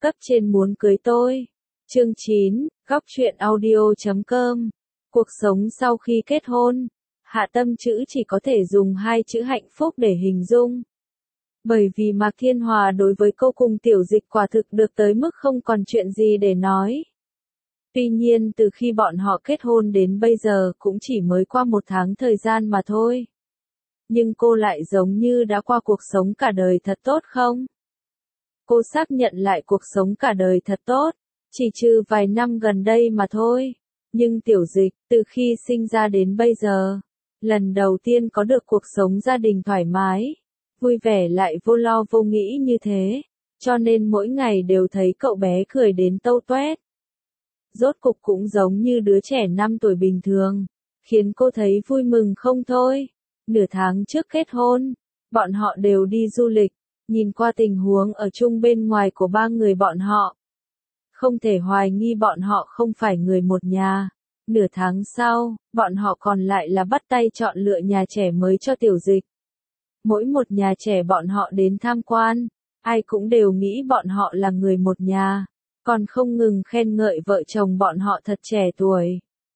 Cấp trên muốn cưới tôi. Chương 9, góc truyện audio.com. Cuộc sống sau khi kết hôn. Hạ tâm chữ chỉ có thể dùng hai chữ hạnh phúc để hình dung. Bởi vì Mạc Thiên Hòa đối với cô cùng Tiểu Dịch quả thực được tới mức không còn chuyện gì để nói. Tuy nhiên từ khi bọn họ kết hôn đến bây giờ cũng chỉ mới qua 1 tháng thời gian mà thôi. Nhưng cô lại giống như đã qua cuộc sống cả đời thật tốt không? Cô xác nhận lại cuộc sống cả đời thật tốt, chỉ trừ vài năm gần đây mà thôi. Nhưng Tiểu Dịch, từ khi sinh ra đến bây giờ, lần đầu tiên có được cuộc sống gia đình thoải mái, vui vẻ lại vô lo vô nghĩ như thế, cho nên mỗi ngày đều thấy cậu bé cười đến tâu toét. Rốt cục cũng giống như đứa trẻ 5 tuổi bình thường, khiến cô thấy vui mừng không thôi. Nửa tháng trước kết hôn, bọn họ đều đi du lịch, nhìn qua tình huống ở chung bên ngoài của 3 người bọn họ. Không thể hoài nghi bọn họ không phải người một nhà. Nửa tháng sau, bọn họ còn lại là bắt tay chọn lựa nhà trẻ mới cho Tiểu Dịch. Mỗi một nhà trẻ bọn họ đến tham quan, ai cũng đều nghĩ bọn họ là người một nhà, còn không ngừng khen ngợi vợ chồng bọn họ thật trẻ tuổi.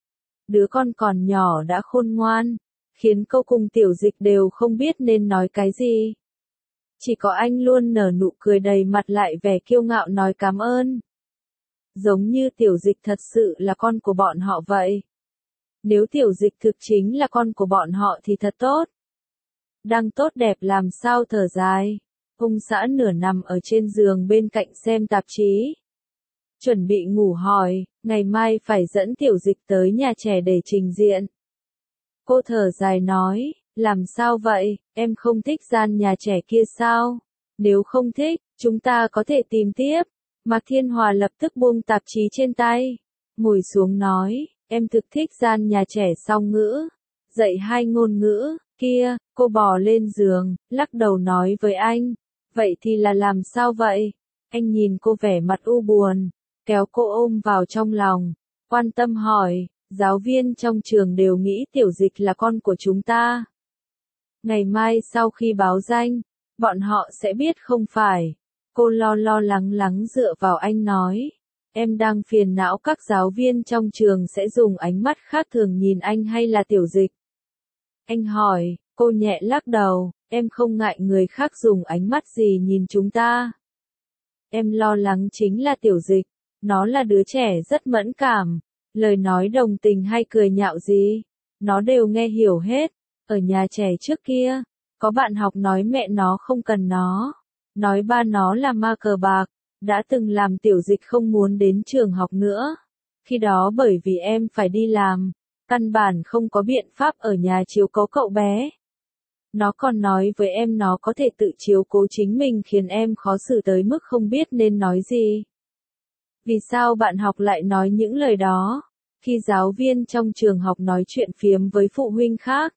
Đứa con còn nhỏ đã khôn ngoan, khiến cô cùng Tiểu Dịch đều không biết nên nói cái gì. Chỉ có anh luôn nở nụ cười đầy mặt lại vẻ kiêu ngạo nói cảm ơn. Giống như Tiểu Dịch thật sự là con của bọn họ vậy. Nếu Tiểu Dịch thực chính là con của bọn họ thì thật tốt. Đang tốt đẹp làm sao thở dài. Ông xã nửa nằm ở trên giường bên cạnh xem tạp chí. Chuẩn bị ngủ hỏi, ngày mai phải dẫn Tiểu Dịch tới nhà trẻ để trình diện. Cô thở dài nói, làm sao vậy, em không thích gian nhà trẻ kia sao? Nếu không thích, chúng ta có thể tìm tiếp. Mạc Thiên Hòa lập tức buông tạp chí trên tay, ngồi xuống nói, em thực thích gian nhà trẻ song ngữ, dạy 2 ngôn ngữ, kia, cô bò lên giường, lắc đầu nói với anh, vậy thì là làm sao vậy? Anh nhìn cô vẻ mặt u buồn, kéo cô ôm vào trong lòng, quan tâm hỏi, giáo viên trong trường đều nghĩ Tiểu Dịch là con của chúng ta. Ngày mai sau khi báo danh, bọn họ sẽ biết không phải. Cô lo lắng dựa vào anh nói, em đang phiền não các giáo viên trong trường sẽ dùng ánh mắt khác thường nhìn anh hay là Tiểu Dịch. Anh hỏi, cô nhẹ lắc đầu, em không ngại người khác dùng ánh mắt gì nhìn chúng ta. Em lo lắng chính là Tiểu Dịch, nó là đứa trẻ rất mẫn cảm, lời nói đồng tình hay cười nhạo gì, nó đều nghe hiểu hết. Ở nhà trẻ trước kia, có bạn học nói mẹ nó không cần nó. Nói ba nó là ma cờ bạc, đã từng làm Tiểu Dịch không muốn đến trường học nữa. Khi đó bởi vì em phải đi làm, căn bản không có biện pháp ở nhà chiếu cố cậu bé. Nó còn nói với em nó có thể tự chiếu cố chính mình khiến em khó xử tới mức không biết nên nói gì. Vì sao bạn học lại nói những lời đó, khi giáo viên trong trường học nói chuyện phiếm với phụ huynh khác?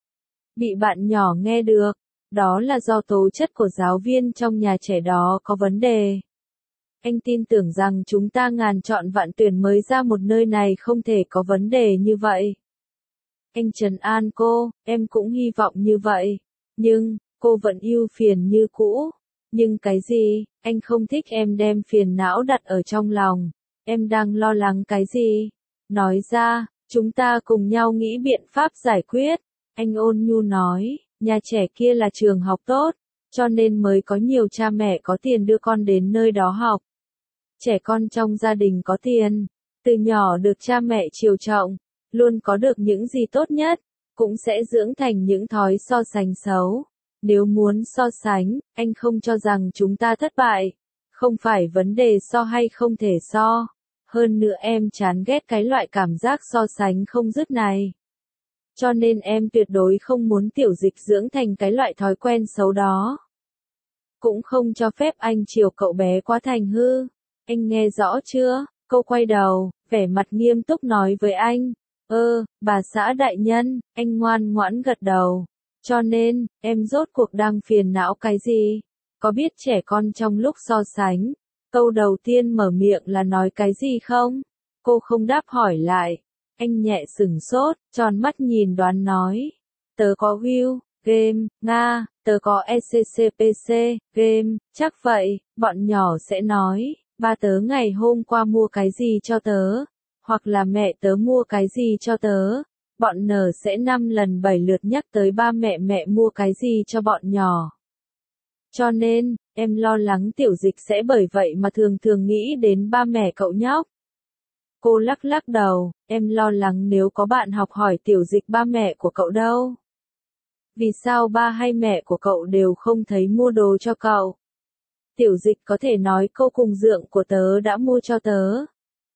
Bị bạn nhỏ nghe được. Đó là do tố chất của giáo viên trong nhà trẻ đó có vấn đề. Anh tin tưởng rằng chúng ta ngàn chọn vạn tuyển mới ra một nơi này không thể có vấn đề như vậy. Anh trấn an cô, em cũng hy vọng như vậy. Nhưng, cô vẫn ưu phiền như cũ. Nhưng cái gì, anh không thích em đem phiền não đặt ở trong lòng. Em đang lo lắng cái gì? Nói ra, chúng ta cùng nhau nghĩ biện pháp giải quyết. Anh ôn nhu nói. Nhà trẻ kia là trường học tốt, cho nên mới có nhiều cha mẹ có tiền đưa con đến nơi đó học. Trẻ con trong gia đình có tiền, từ nhỏ được cha mẹ chiều trọng, luôn có được những gì tốt nhất, cũng sẽ dưỡng thành những thói so sánh xấu. Nếu muốn so sánh, anh không cho rằng chúng ta thất bại, không phải vấn đề so hay không thể so. Hơn nữa em chán ghét cái loại cảm giác so sánh không dứt này. Cho nên em tuyệt đối không muốn Tiểu Dịch dưỡng thành cái loại thói quen xấu đó. Cũng không cho phép anh chiều cậu bé quá thành hư. Anh nghe rõ chưa? Cô quay đầu, vẻ mặt nghiêm túc nói với anh. Bà xã đại nhân, anh ngoan ngoãn gật đầu. Cho nên, em rốt cuộc đang phiền não cái gì? Có biết trẻ con trong lúc so sánh, câu đầu tiên mở miệng là nói cái gì không? Cô không đáp hỏi lại. Anh nhẹ sửng sốt, tròn mắt nhìn đoán nói. Tớ có Will, game, Nga, tớ có ECCPC, game, chắc vậy, bọn nhỏ sẽ nói, ba tớ ngày hôm qua mua cái gì cho tớ, hoặc là mẹ tớ mua cái gì cho tớ. Bọn N sẽ 5 lần 7 lượt nhắc tới ba mẹ mua cái gì cho bọn nhỏ. Cho nên, em lo lắng Tiểu Dịch sẽ bởi vậy mà thường thường nghĩ đến ba mẹ cậu nhóc. Cô lắc lắc đầu, em lo lắng nếu có bạn học hỏi Tiểu Dịch ba mẹ của cậu đâu. Vì sao ba hay mẹ của cậu đều không thấy mua đồ cho cậu? Tiểu Dịch có thể nói câu cùng dượng của tớ đã mua cho tớ.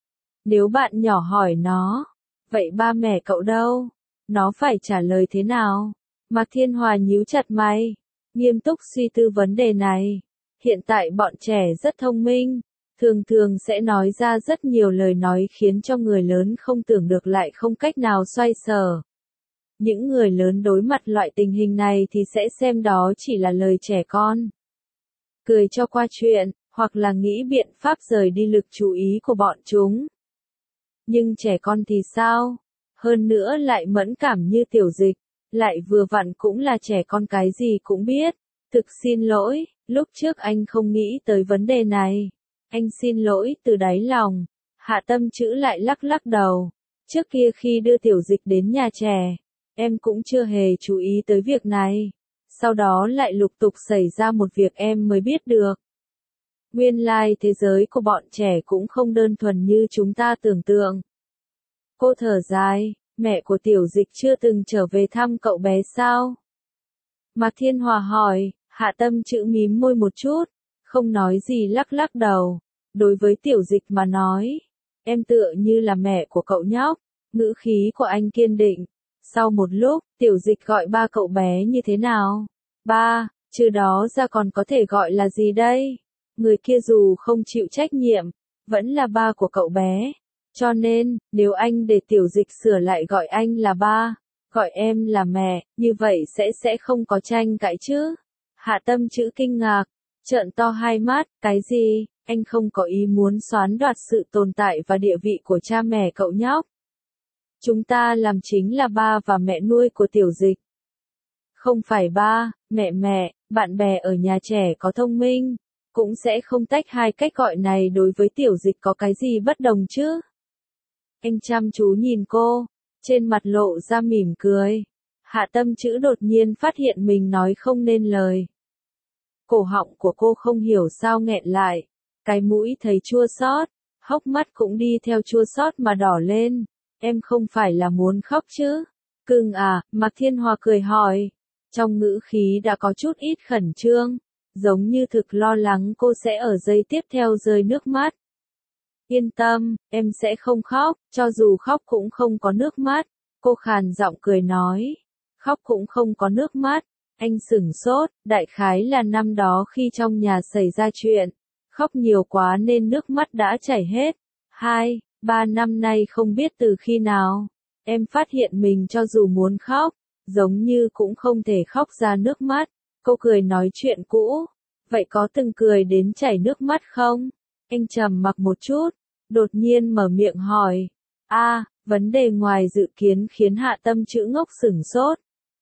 Nếu bạn nhỏ hỏi nó, vậy ba mẹ cậu đâu? Nó phải trả lời thế nào? Mạc Thiên Hòa nhíu chặt mày, nghiêm túc suy tư vấn đề này. Hiện tại bọn trẻ rất thông minh, thường thường sẽ nói ra rất nhiều lời nói khiến cho người lớn không tưởng được lại không cách nào xoay sở. Những người lớn đối mặt loại tình hình này thì sẽ xem đó chỉ là lời trẻ con. Cười cho qua chuyện, hoặc là nghĩ biện pháp rời đi lực chú ý của bọn chúng. Nhưng trẻ con thì sao? Hơn nữa lại mẫn cảm như Tiểu Dịch, lại vừa vặn cũng là trẻ con cái gì cũng biết. Thực xin lỗi, lúc trước anh không nghĩ tới vấn đề này. Anh xin lỗi từ đáy lòng. Hạ Tâm Chữ lại lắc lắc đầu. Trước kia khi đưa Tiểu Dịch đến nhà trẻ, em cũng chưa hề chú ý tới việc này. Sau đó lại lục tục xảy ra một việc em mới biết được. Nguyên lai thế giới của bọn trẻ cũng không đơn thuần như chúng ta tưởng tượng. Cô thở dài, mẹ của Tiểu Dịch chưa từng trở về thăm cậu bé sao? Mạc Thiên Hòa hỏi, Hạ Tâm Chữ mím môi một chút, không nói gì lắc lắc đầu. Đối với Tiểu Dịch mà nói, em tựa như là mẹ của cậu nhóc, ngữ khí của anh kiên định. Sau một lúc, Tiểu Dịch gọi ba cậu bé như thế nào? Ba, trừ đó ra còn có thể gọi là gì đây? Người kia dù không chịu trách nhiệm, vẫn là ba của cậu bé. Cho nên, nếu anh để Tiểu Dịch sửa lại gọi anh là ba, gọi em là mẹ, như vậy sẽ không có tranh cãi chứ? Hạ Tâm Chữ kinh ngạc, trợn to hai mắt, cái gì? Anh không có ý muốn xoán đoạt sự tồn tại và địa vị của cha mẹ cậu nhóc. Chúng ta làm chính là ba và mẹ nuôi của Tiểu Dịch. Không phải ba, mẹ, bạn bè ở nhà trẻ có thông minh, cũng sẽ không tách hai cách gọi này đối với Tiểu Dịch có cái gì bất đồng chứ? Anh chăm chú nhìn cô, trên mặt lộ ra mỉm cười. Hạ Tâm Chữ đột nhiên phát hiện mình nói không nên lời. Cổ họng của cô không hiểu sao nghẹn lại, cái mũi thấy chua xót, hốc mắt cũng đi theo chua xót mà đỏ lên. Em không phải là muốn khóc chứ? Cưng à, Mạc Thiên Hòa cười hỏi. Trong ngữ khí đã có chút ít khẩn trương, giống như thực lo lắng cô sẽ ở giây tiếp theo rơi nước mắt. Yên tâm, em sẽ không khóc, cho dù khóc cũng không có nước mắt. Cô khàn giọng cười nói. Khóc cũng không có nước mắt. Anh sửng sốt, đại khái là năm đó khi trong nhà xảy ra chuyện. Khóc nhiều quá nên nước mắt đã chảy hết. 2-3 năm nay không biết từ khi nào. Em phát hiện mình cho dù muốn khóc, giống như cũng không thể khóc ra nước mắt. Cô cười nói chuyện cũ. Vậy có từng cười đến chảy nước mắt không? Anh trầm mặc một chút, đột nhiên mở miệng hỏi. Vấn đề ngoài dự kiến khiến Hạ Tâm Chữ ngốc sửng sốt.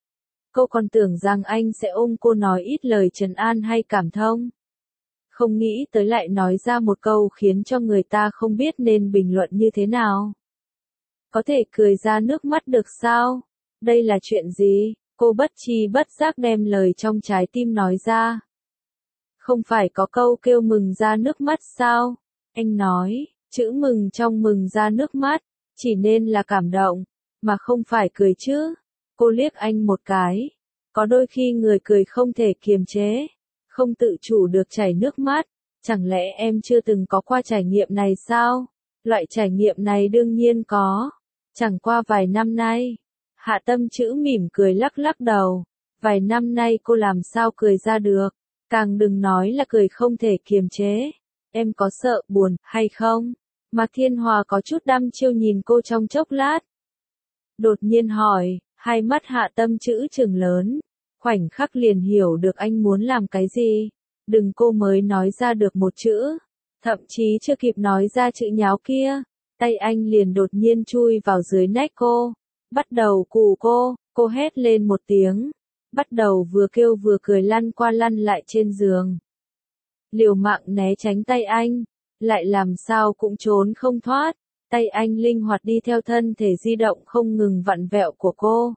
Cô còn tưởng rằng anh sẽ ôm cô nói ít lời trấn an hay cảm thông. Không nghĩ tới lại nói ra một câu khiến cho người ta không biết nên bình luận như thế nào. Có thể cười ra nước mắt được sao? Đây là chuyện gì? Cô bất tri bất giác đem lời trong trái tim nói ra. Không phải có câu kêu mừng ra nước mắt sao? Anh nói, chữ mừng trong mừng ra nước mắt, chỉ nên là cảm động, mà không phải cười chứ. Cô liếc anh một cái. Có đôi khi người cười không thể kiềm chế, không tự chủ được chảy nước mắt. Chẳng lẽ em chưa từng có qua trải nghiệm này sao? Loại trải nghiệm này đương nhiên có. Chẳng qua vài năm nay. Hạ Tâm Chữ mỉm cười lắc lắc đầu. Vài năm nay cô làm sao cười ra được? Càng đừng nói là cười không thể kiềm chế. Em có sợ buồn hay không? Mạc Thiên Hòa có chút đăm chiêu nhìn cô trong chốc lát. Đột nhiên hỏi, hai mắt Hạ Tâm Chữ trừng lớn. Khoảnh khắc liền hiểu được anh muốn làm cái gì. Đừng cô mới nói ra được một chữ. Thậm chí chưa kịp nói ra chữ nháo kia. Tay anh liền đột nhiên chui vào dưới nách cô. Bắt đầu cù cô hét lên một tiếng. Bắt đầu vừa kêu vừa cười lăn qua lăn lại trên giường. Liều mạng né tránh tay anh. lại làm sao cũng trốn không thoát. Tay anh linh hoạt đi theo thân thể di động không ngừng vặn vẹo của cô.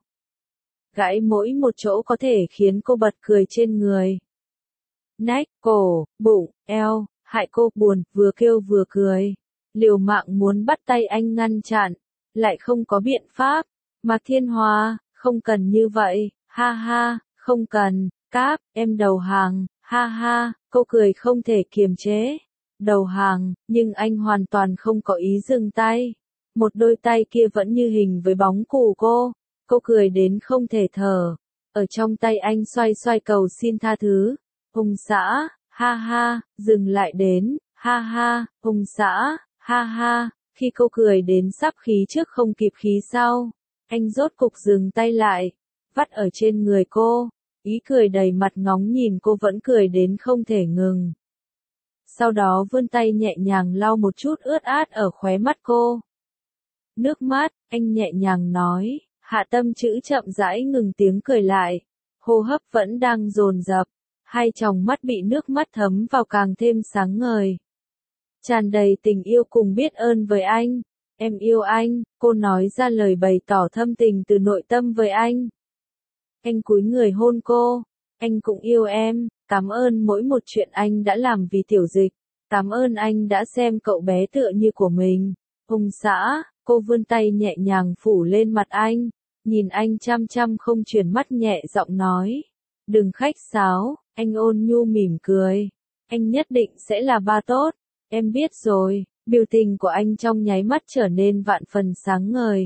Gãi mỗi một chỗ có thể khiến cô bật cười trên người. Nách, cổ, bụng, eo, hại cô buồn, vừa kêu vừa cười. Liều mạng muốn bắt tay anh ngăn chặn, lại không có biện pháp. Mạc Thiên Hoa, không cần như vậy, ha ha, không cần, cáp, em đầu hàng, ha ha, cô cười không thể kiềm chế. Đầu hàng, nhưng anh hoàn toàn không có ý dừng tay. Một đôi tay kia vẫn như hình với bóng của cô cười đến không thể thở. Ở trong tay anh xoay xoay cầu xin tha thứ. Ông xã, ha ha, dừng lại đến, ha ha, ông xã, ha ha, khi cô cười đến sắp khí trước không kịp khí sau. Anh rốt cục dừng tay lại, vắt ở trên người cô, ý cười đầy mặt ngóng nhìn cô vẫn cười đến không thể ngừng. Sau đó vươn tay nhẹ nhàng lau một chút ướt át ở khóe mắt cô. Nước mắt, anh nhẹ nhàng nói, Hạ Tâm chữ chậm rãi ngừng tiếng cười lại, hô hấp vẫn đang dồn dập, hai tròng mắt bị nước mắt thấm vào càng thêm sáng ngời. Tràn đầy tình yêu cùng biết ơn với anh. Em yêu anh, cô nói ra lời bày tỏ thâm tình từ nội tâm với anh. Anh cúi người hôn cô, anh cũng yêu em, cảm ơn mỗi một chuyện anh đã làm vì Tiểu Dịch, cảm ơn anh đã xem cậu bé tựa như của mình. Ông xã, cô vươn tay nhẹ nhàng phủ lên mặt anh, nhìn anh chăm chăm không chuyển mắt nhẹ giọng nói. Đừng khách sáo, anh ôn nhu mỉm cười. Anh nhất định sẽ là ba tốt, em biết rồi. Biểu tình của anh trong nháy mắt trở nên vạn phần sáng ngời.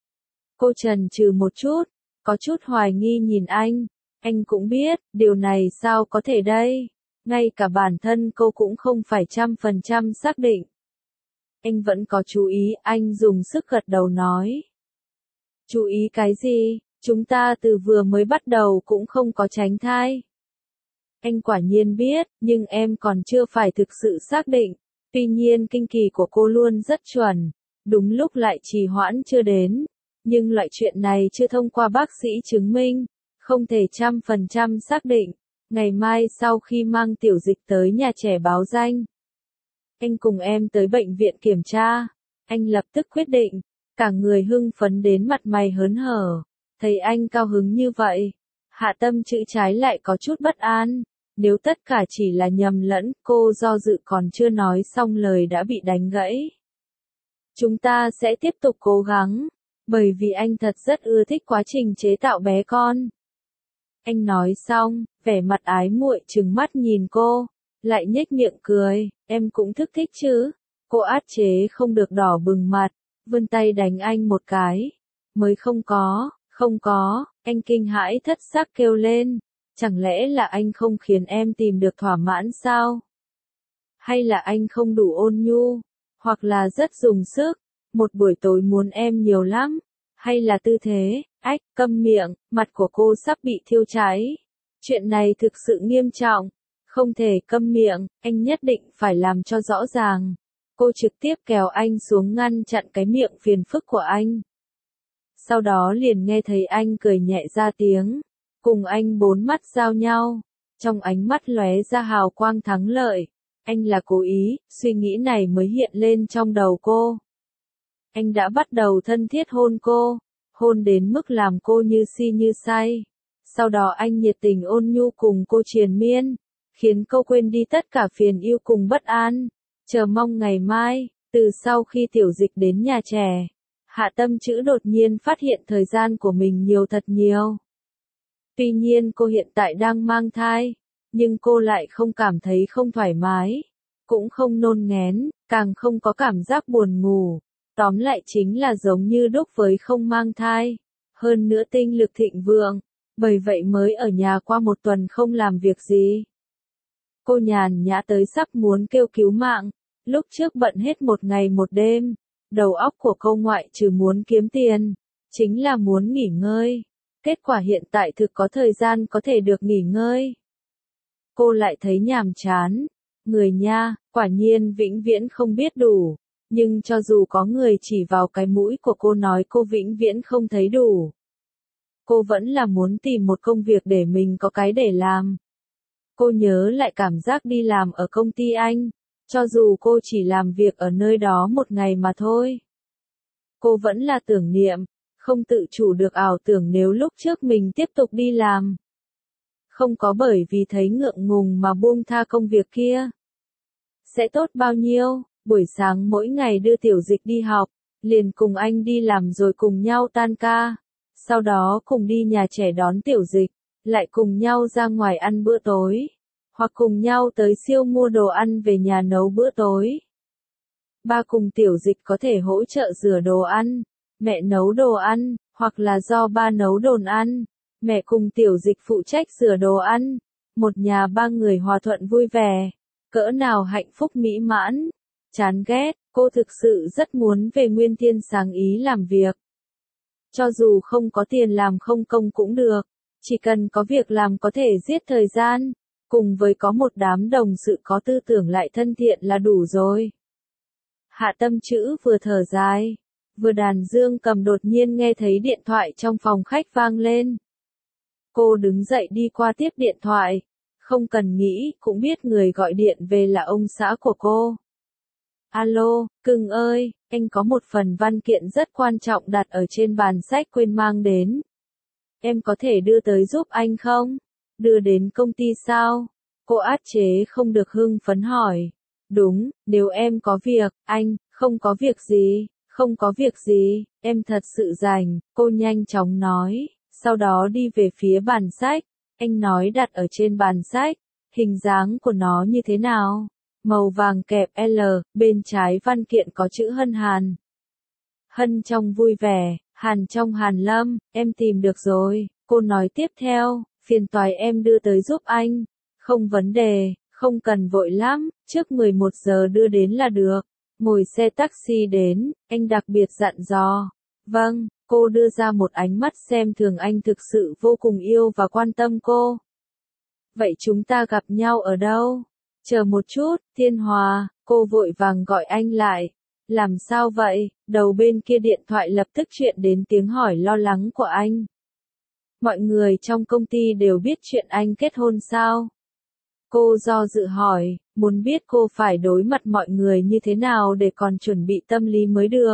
Cô chần chừ một chút, có chút hoài nghi nhìn anh cũng biết, điều này sao có thể đây, ngay cả bản thân cô cũng không phải 100% xác định. Anh vẫn có chú ý, anh dùng sức gật đầu nói. Chú ý cái gì, chúng ta từ vừa mới bắt đầu cũng không có tránh thai. Anh quả nhiên biết, nhưng em còn chưa phải thực sự xác định. Tuy nhiên kinh kỳ của cô luôn rất chuẩn, đúng lúc lại trì hoãn chưa đến, nhưng loại chuyện này chưa thông qua bác sĩ chứng minh, không thể 100% xác định. Ngày mai sau khi mang Tiểu Dịch tới nhà trẻ báo danh, anh cùng em tới bệnh viện kiểm tra. Anh lập tức quyết định, cả người hưng phấn đến mặt mày hớn hở. Thấy anh cao hứng như vậy, Hạ Tâm chữ trái lại có chút bất an. Nếu tất cả chỉ là nhầm lẫn, cô do dự còn chưa nói xong lời đã bị đánh gãy. Chúng ta sẽ tiếp tục cố gắng, bởi vì anh thật rất ưa thích quá trình chế tạo bé con. Anh nói xong, vẻ mặt ái muội trừng mắt nhìn cô, lại nhếch miệng cười, em cũng thức thích chứ. Cô át chế không được đỏ bừng mặt, vươn tay đánh anh một cái. Mới không có, anh kinh hãi thất xác kêu lên. Chẳng lẽ là anh không khiến em tìm được thỏa mãn sao? Hay là anh không đủ ôn nhu? Hoặc là rất dùng sức? Một buổi tối muốn em nhiều lắm? Hay là tư thế? Ách, câm miệng, mặt của cô sắp bị thiêu cháy. Chuyện này thực sự nghiêm trọng. Không thể câm miệng, anh nhất định phải làm cho rõ ràng. Cô trực tiếp kéo anh xuống ngăn chặn cái miệng phiền phức của anh. Sau đó liền nghe thấy anh cười nhẹ ra tiếng. Cùng anh bốn mắt giao nhau, trong ánh mắt lóe ra hào quang thắng lợi. Anh là cố ý, suy nghĩ này mới hiện lên trong đầu cô. Anh đã bắt đầu thân thiết hôn cô, hôn đến mức làm cô như si như say. Sau đó anh nhiệt tình ôn nhu cùng cô triền miên, khiến cô quên đi tất cả phiền yêu cùng bất an. Chờ mong ngày mai, từ sau khi Tiểu Dịch đến nhà trẻ, Hạ Tâm chữ đột nhiên phát hiện thời gian của mình nhiều thật nhiều. Tuy nhiên cô hiện tại đang mang thai, nhưng cô lại không cảm thấy không thoải mái, cũng không nôn nghén, càng không có cảm giác buồn ngủ. Tóm lại chính là giống như đúc với không mang thai. Hơn nữa tinh lực thịnh vượng, bởi vậy mới ở nhà qua một tuần không làm việc gì. Cô nhàn nhã tới sắp muốn kêu cứu mạng, lúc trước bận hết một ngày một đêm, đầu óc của cô ngoại trừ muốn kiếm tiền, chính là muốn nghỉ ngơi. Kết quả hiện tại thực có thời gian có thể được nghỉ ngơi. Cô lại thấy nhàm chán. Người nha, quả nhiên vĩnh viễn không biết đủ. Nhưng cho dù có người chỉ vào cái mũi của cô nói cô vĩnh viễn không thấy đủ, cô vẫn là muốn tìm một công việc để mình có cái để làm. Cô nhớ lại cảm giác đi làm ở công ty anh. Cho dù cô chỉ làm việc ở nơi đó một ngày mà thôi. Cô vẫn là tưởng niệm, không tự chủ được ảo tưởng nếu lúc trước mình tiếp tục đi làm. Không có bởi vì thấy ngượng ngùng mà buông tha công việc kia. Sẽ tốt bao nhiêu, buổi sáng mỗi ngày đưa Tiểu Dịch đi học, liền cùng anh đi làm rồi cùng nhau tan ca. Sau đó cùng đi nhà trẻ đón Tiểu Dịch, lại cùng nhau ra ngoài ăn bữa tối. Hoặc cùng nhau tới siêu mua đồ ăn về nhà nấu bữa tối. Ba cùng Tiểu Dịch có thể hỗ trợ rửa đồ ăn, mẹ nấu đồ ăn, hoặc là do ba nấu đồ ăn, mẹ cùng Tiểu Dịch phụ trách rửa đồ ăn. Một nhà ba người hòa thuận vui vẻ, cỡ nào hạnh phúc mỹ mãn. Chán ghét, cô thực sự rất muốn về Nguyên Thiên Sáng Ý làm việc. Cho dù không có tiền làm không công cũng được, chỉ cần có việc làm có thể giết thời gian, cùng với có một đám đồng sự có tư tưởng lại thân thiện là đủ rồi. Hạ Tâm Chữ vừa thở dài, vừa đàn dương cầm đột nhiên nghe thấy điện thoại trong phòng khách vang lên. Cô đứng dậy đi qua tiếp điện thoại, không cần nghĩ cũng biết người gọi điện về là ông xã của cô. Alo, cưng ơi, anh có một phần văn kiện rất quan trọng đặt ở trên bàn sách quên mang đến. Em có thể đưa tới giúp anh không? Đưa đến công ty sao? Cô át chế không được hưng phấn hỏi. Đúng, nếu em có việc, anh, không có việc gì, không có việc gì, em thật sự rảnh, cô nhanh chóng nói, sau đó đi về phía bàn sách, anh nói đặt ở trên bàn sách, hình dáng của nó như thế nào? Màu vàng kẹp L, bên trái văn kiện có chữ Hân Hàn. Hân trong vui vẻ, Hàn trong Hàn Lâm, em tìm được rồi, cô nói tiếp theo, phiền toái em đưa tới giúp anh, không vấn đề, không cần vội lắm, trước 11 giờ đưa đến là được. Ngồi xe taxi đến, anh đặc biệt dặn dò. Vâng, cô đưa ra một ánh mắt xem thường anh thực sự vô cùng yêu và quan tâm cô. Vậy chúng ta gặp nhau ở đâu? Chờ một chút, Thiên Hòa, cô vội vàng gọi anh lại. Làm sao vậy? Đầu bên kia điện thoại lập tức chuyện đến tiếng hỏi lo lắng của anh. Mọi người trong công ty đều biết chuyện anh kết hôn sao? Cô do dự hỏi, muốn biết cô phải đối mặt mọi người như thế nào để còn chuẩn bị tâm lý mới được.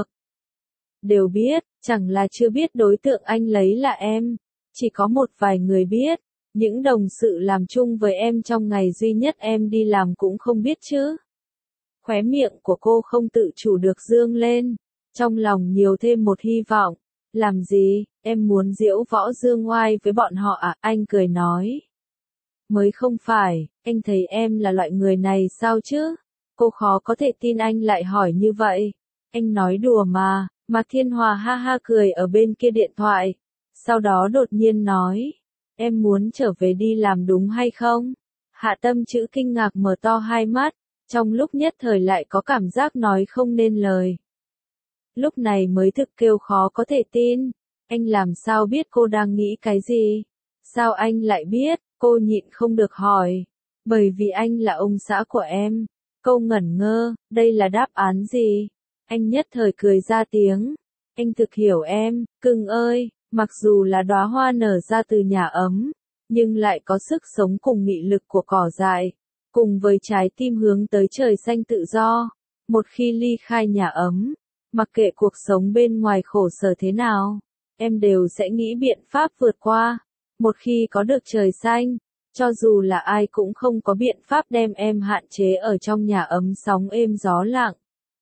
Đều biết, chẳng là chưa biết đối tượng anh lấy là em. Chỉ có một vài người biết, những đồng sự làm chung với em trong ngày duy nhất em đi làm cũng không biết chứ. Khóe miệng của cô không tự chủ được dương lên, trong lòng nhiều thêm một hy vọng. Làm gì, em muốn diễu võ dương oai với bọn họ à? Anh cười nói. Mới không phải, anh thấy em là loại người này sao chứ? Cô khó có thể tin anh lại hỏi như vậy. Anh nói đùa mà Thiên Hòa ha ha cười ở bên kia điện thoại. Sau đó đột nhiên nói, em muốn trở về đi làm đúng hay không? Hạ Tâm Chữ kinh ngạc mở to hai mắt, trong lúc nhất thời lại có cảm giác nói không nên lời. Lúc này mới thực kêu khó có thể tin, anh làm sao biết cô đang nghĩ cái gì? Sao anh lại biết? Cô nhịn không được hỏi. Bởi vì anh là ông xã của em. Cô ngẩn ngơ, đây là đáp án gì? Anh nhất thời cười ra tiếng. Anh thực hiểu em, cưng ơi, mặc dù là đóa hoa nở ra từ nhà ấm, nhưng lại có sức sống cùng mị lực của cỏ dại, cùng với trái tim hướng tới trời xanh tự do. Một khi ly khai nhà ấm, mặc kệ cuộc sống bên ngoài khổ sở thế nào, em đều sẽ nghĩ biện pháp vượt qua. Một khi có được trời xanh, cho dù là ai cũng không có biện pháp đem em hạn chế ở trong nhà ấm sóng êm gió lặng.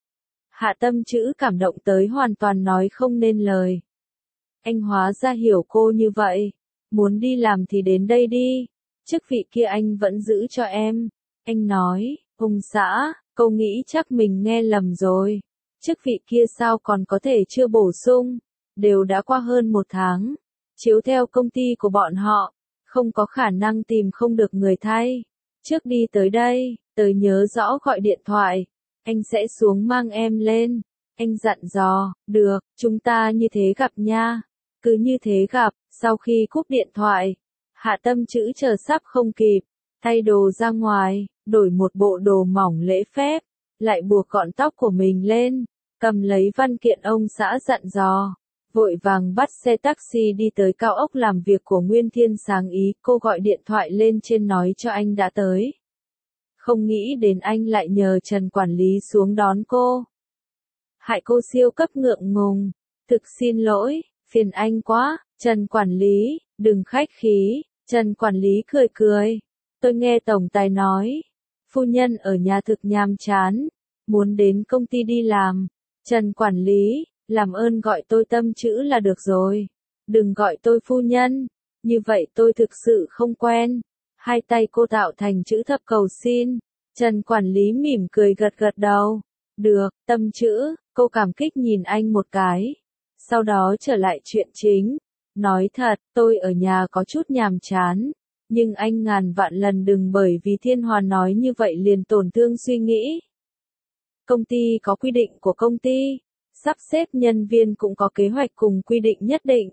Hạ Tâm Chữ cảm động tới hoàn toàn nói không nên lời. Anh hóa ra hiểu cô như vậy. Muốn đi làm thì đến đây đi. Chức vị kia anh vẫn giữ cho em. Anh nói, ông xã, cô nghĩ chắc mình nghe lầm rồi. Chức vị kia sao còn có thể chưa bổ sung. Đều đã qua hơn 1 tháng. Chiếu theo công ty của bọn họ, không có khả năng tìm không được người thay. Trước đi tới đây, tới nhớ rõ gọi điện thoại. Anh sẽ xuống mang em lên. Anh dặn dò, được, chúng ta như thế gặp nha. Cứ như thế gặp, sau khi cúp điện thoại, Hạ Tâm Chữ chờ sắp không kịp, thay đồ ra ngoài, đổi một bộ đồ mỏng lễ phép, lại buộc gọn tóc của mình lên, cầm lấy văn kiện ông xã dặn dò, vội vàng bắt xe taxi đi tới cao ốc làm việc của Nguyên Thiên Sáng Ý. Cô gọi điện thoại lên trên nói cho anh đã tới. Không nghĩ đến anh lại nhờ Trần quản lý xuống đón cô. Hại cô siêu cấp ngượng ngùng. Thực xin lỗi, phiền anh quá, Trần quản lý, đừng khách khí. Trần quản lý cười cười. Tôi nghe tổng tài nói, phu nhân ở nhà thực nhàm chán, muốn đến công ty đi làm. Trần quản lý, làm ơn gọi tôi Tâm chữ là được rồi. Đừng gọi tôi phu nhân, như vậy tôi thực sự không quen. Hai tay cô tạo thành chữ thập cầu xin. Trần quản lý mỉm cười gật gật đầu. Được, Tâm chữ, cô cảm kích nhìn anh một cái. Sau đó trở lại chuyện chính. Nói thật, tôi ở nhà có chút nhàm chán. Nhưng anh ngàn vạn lần đừng bởi vì Thiên Hòa nói như vậy liền tổn thương suy nghĩ. Công ty có quy định của công ty. Sắp xếp nhân viên cũng có kế hoạch cùng quy định nhất định.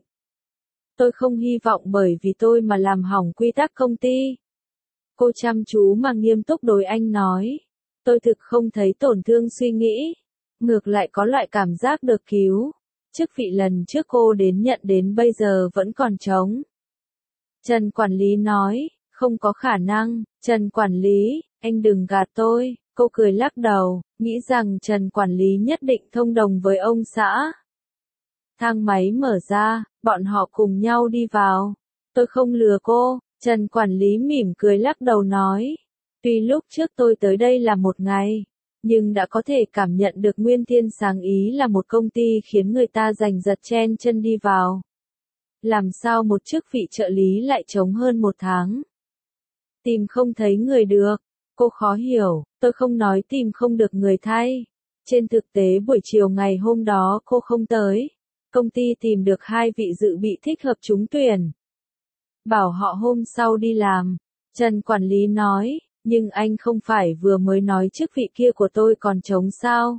Tôi không hy vọng bởi vì tôi mà làm hỏng quy tắc công ty. Cô chăm chú mà nghiêm túc đối anh nói. Tôi thực không thấy tổn thương suy nghĩ. Ngược lại có loại cảm giác được cứu. Chức vị lần trước cô đến nhận đến bây giờ vẫn còn trống. Trần quản lý nói, không có khả năng. Trần quản lý, anh đừng gạt tôi. Cô cười lắc đầu, nghĩ rằng Trần quản lý nhất định thông đồng với ông xã. Thang máy mở ra, bọn họ cùng nhau đi vào. Tôi không lừa cô, Trần quản lý mỉm cười lắc đầu nói. Tuy lúc trước tôi tới đây là một ngày, nhưng đã có thể cảm nhận được Nguyên Thiên Sáng Ý là một công ty khiến người ta giành giật chen chân đi vào. Làm sao một chức vị trợ lý lại trống hơn một tháng? Tìm không thấy người được. Cô khó hiểu, tôi không nói tìm không được người thay. Trên thực tế buổi chiều ngày hôm đó cô không tới. Công ty tìm được 2 vị dự bị thích hợp trúng tuyển. Bảo họ hôm sau đi làm. Trần quản lý nói, nhưng anh không phải vừa mới nói chức vị kia của tôi còn trống sao?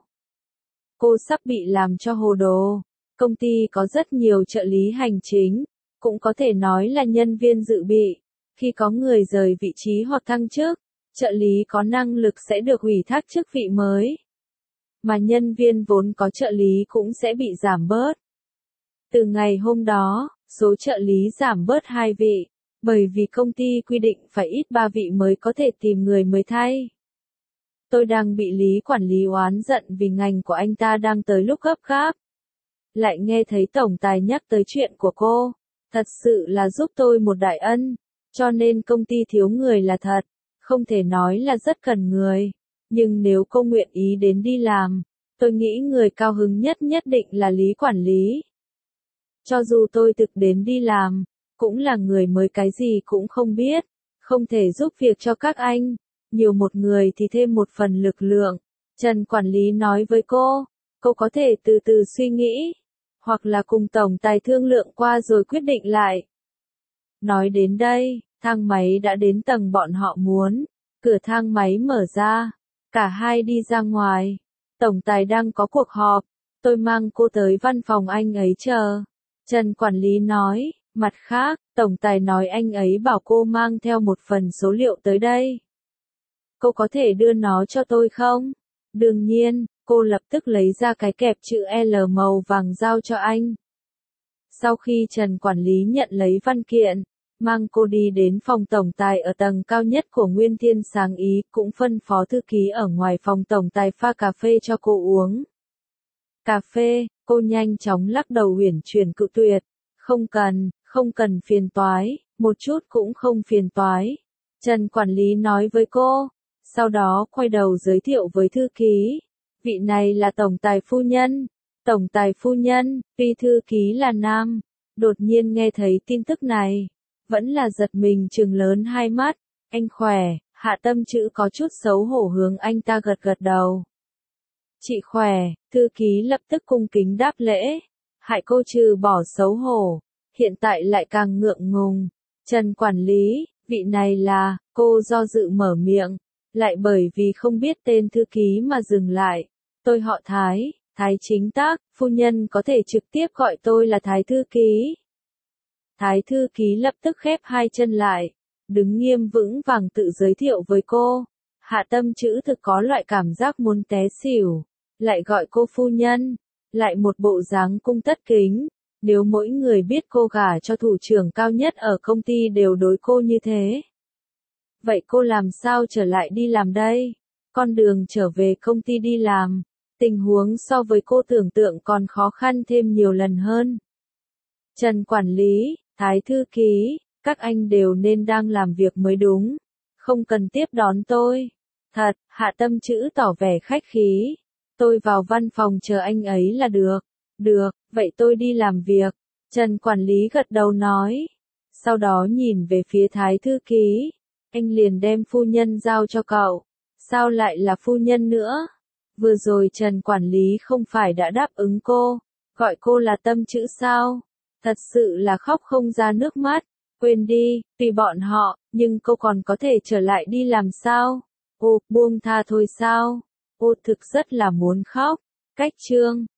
Cô sắp bị làm cho hồ đồ. Công ty có rất nhiều trợ lý hành chính, cũng có thể nói là nhân viên dự bị. Khi có người rời vị trí hoặc thăng chức, trợ lý có năng lực sẽ được ủy thác chức vị mới. Mà nhân viên vốn có trợ lý cũng sẽ bị giảm bớt. Từ ngày hôm đó, số trợ lý giảm bớt 2 vị, bởi vì công ty quy định phải ít 3 vị mới có thể tìm người mới thay. Tôi đang bị Lý quản lý oán giận vì ngành của anh ta đang tới lúc gấp gáp. Lại nghe thấy tổng tài nhắc tới chuyện của cô, thật sự là giúp tôi một đại ân, cho nên công ty thiếu người là thật, không thể nói là rất cần người, nhưng nếu cô nguyện ý đến đi làm, tôi nghĩ người cao hứng nhất định là Lý quản lý. Cho dù tôi thực đến đi làm, cũng là người mới cái gì cũng không biết, không thể giúp việc cho các anh, nhiều một người thì thêm một phần lực lượng. Trần quản lý nói với cô có thể từ từ suy nghĩ, hoặc là cùng tổng tài thương lượng qua rồi quyết định lại. Nói đến đây, thang máy đã đến tầng bọn họ muốn, cửa thang máy mở ra, cả hai đi ra ngoài. Tổng tài đang có cuộc họp, tôi mang cô tới văn phòng anh ấy chờ. Trần quản lý nói, mặt khác, tổng tài nói anh ấy bảo cô mang theo một phần số liệu tới đây. Cô có thể đưa nó cho tôi không? Đương nhiên, cô lập tức lấy ra cái kẹp chữ L màu vàng giao cho anh. Sau khi Trần quản lý nhận lấy văn kiện, mang cô đi đến phòng tổng tài ở tầng cao nhất của Nguyên Thiên Sáng Ý, cũng phân phó thư ký ở ngoài phòng tổng tài pha cà phê cho cô uống. Cà phê, cô nhanh chóng lắc đầu uyển chuyển cự tuyệt. Không cần phiền toái, một chút cũng không phiền toái. Trần quản lý nói với cô, sau đó quay đầu giới thiệu với thư ký. Vị này là tổng tài phu nhân. Tổng tài phu nhân, tuy thư ký là nam, đột nhiên nghe thấy tin tức này, vẫn là giật mình trừng lớn hai mắt. Anh khỏe, Hạ Tâm chữ có chút xấu hổ hướng anh ta gật gật đầu. Chị khỏe, thư ký lập tức cung kính đáp lễ. Hại cô trừ bỏ xấu hổ, hiện tại lại càng ngượng ngùng. Trần quản lý, vị này là, cô do dự mở miệng, lại bởi vì không biết tên thư ký mà dừng lại. Tôi họ Thái, Thái chính tác, phu nhân có thể trực tiếp gọi tôi là Thái thư ký. Thái thư ký lập tức khép hai chân lại, đứng nghiêm vững vàng tự giới thiệu với cô. Hạ Tâm chữ thực có loại cảm giác muốn té xỉu, lại gọi cô phu nhân, lại một bộ dáng cung tất kính. Nếu mỗi người biết cô gả cho thủ trưởng cao nhất ở công ty đều đối cô như thế, Vậy cô làm sao trở lại đi làm đây? Con đường trở về công ty đi làm, tình huống so với cô tưởng tượng còn khó khăn thêm nhiều lần hơn. Trần quản lý, Thái thư ký, các anh đều nên đang làm việc mới đúng, không cần tiếp đón tôi. Thật, Hạ Tâm Chữ tỏ vẻ khách khí. Tôi vào văn phòng chờ anh ấy là được. Được, vậy tôi đi làm việc. Trần quản lý gật đầu nói. Sau đó nhìn về phía Thái thư ký. Anh liền đem phu nhân giao cho cậu. Sao lại là phu nhân nữa? Vừa rồi Trần quản lý không phải đã đáp ứng cô, gọi cô là Tâm Chữ sao? Thật sự là khóc không ra nước mắt. Quên đi, tùy bọn họ, nhưng cô còn có thể trở lại đi làm sao? Ô, buông tha thôi sao? Ô thực rất là muốn khóc. Cách chương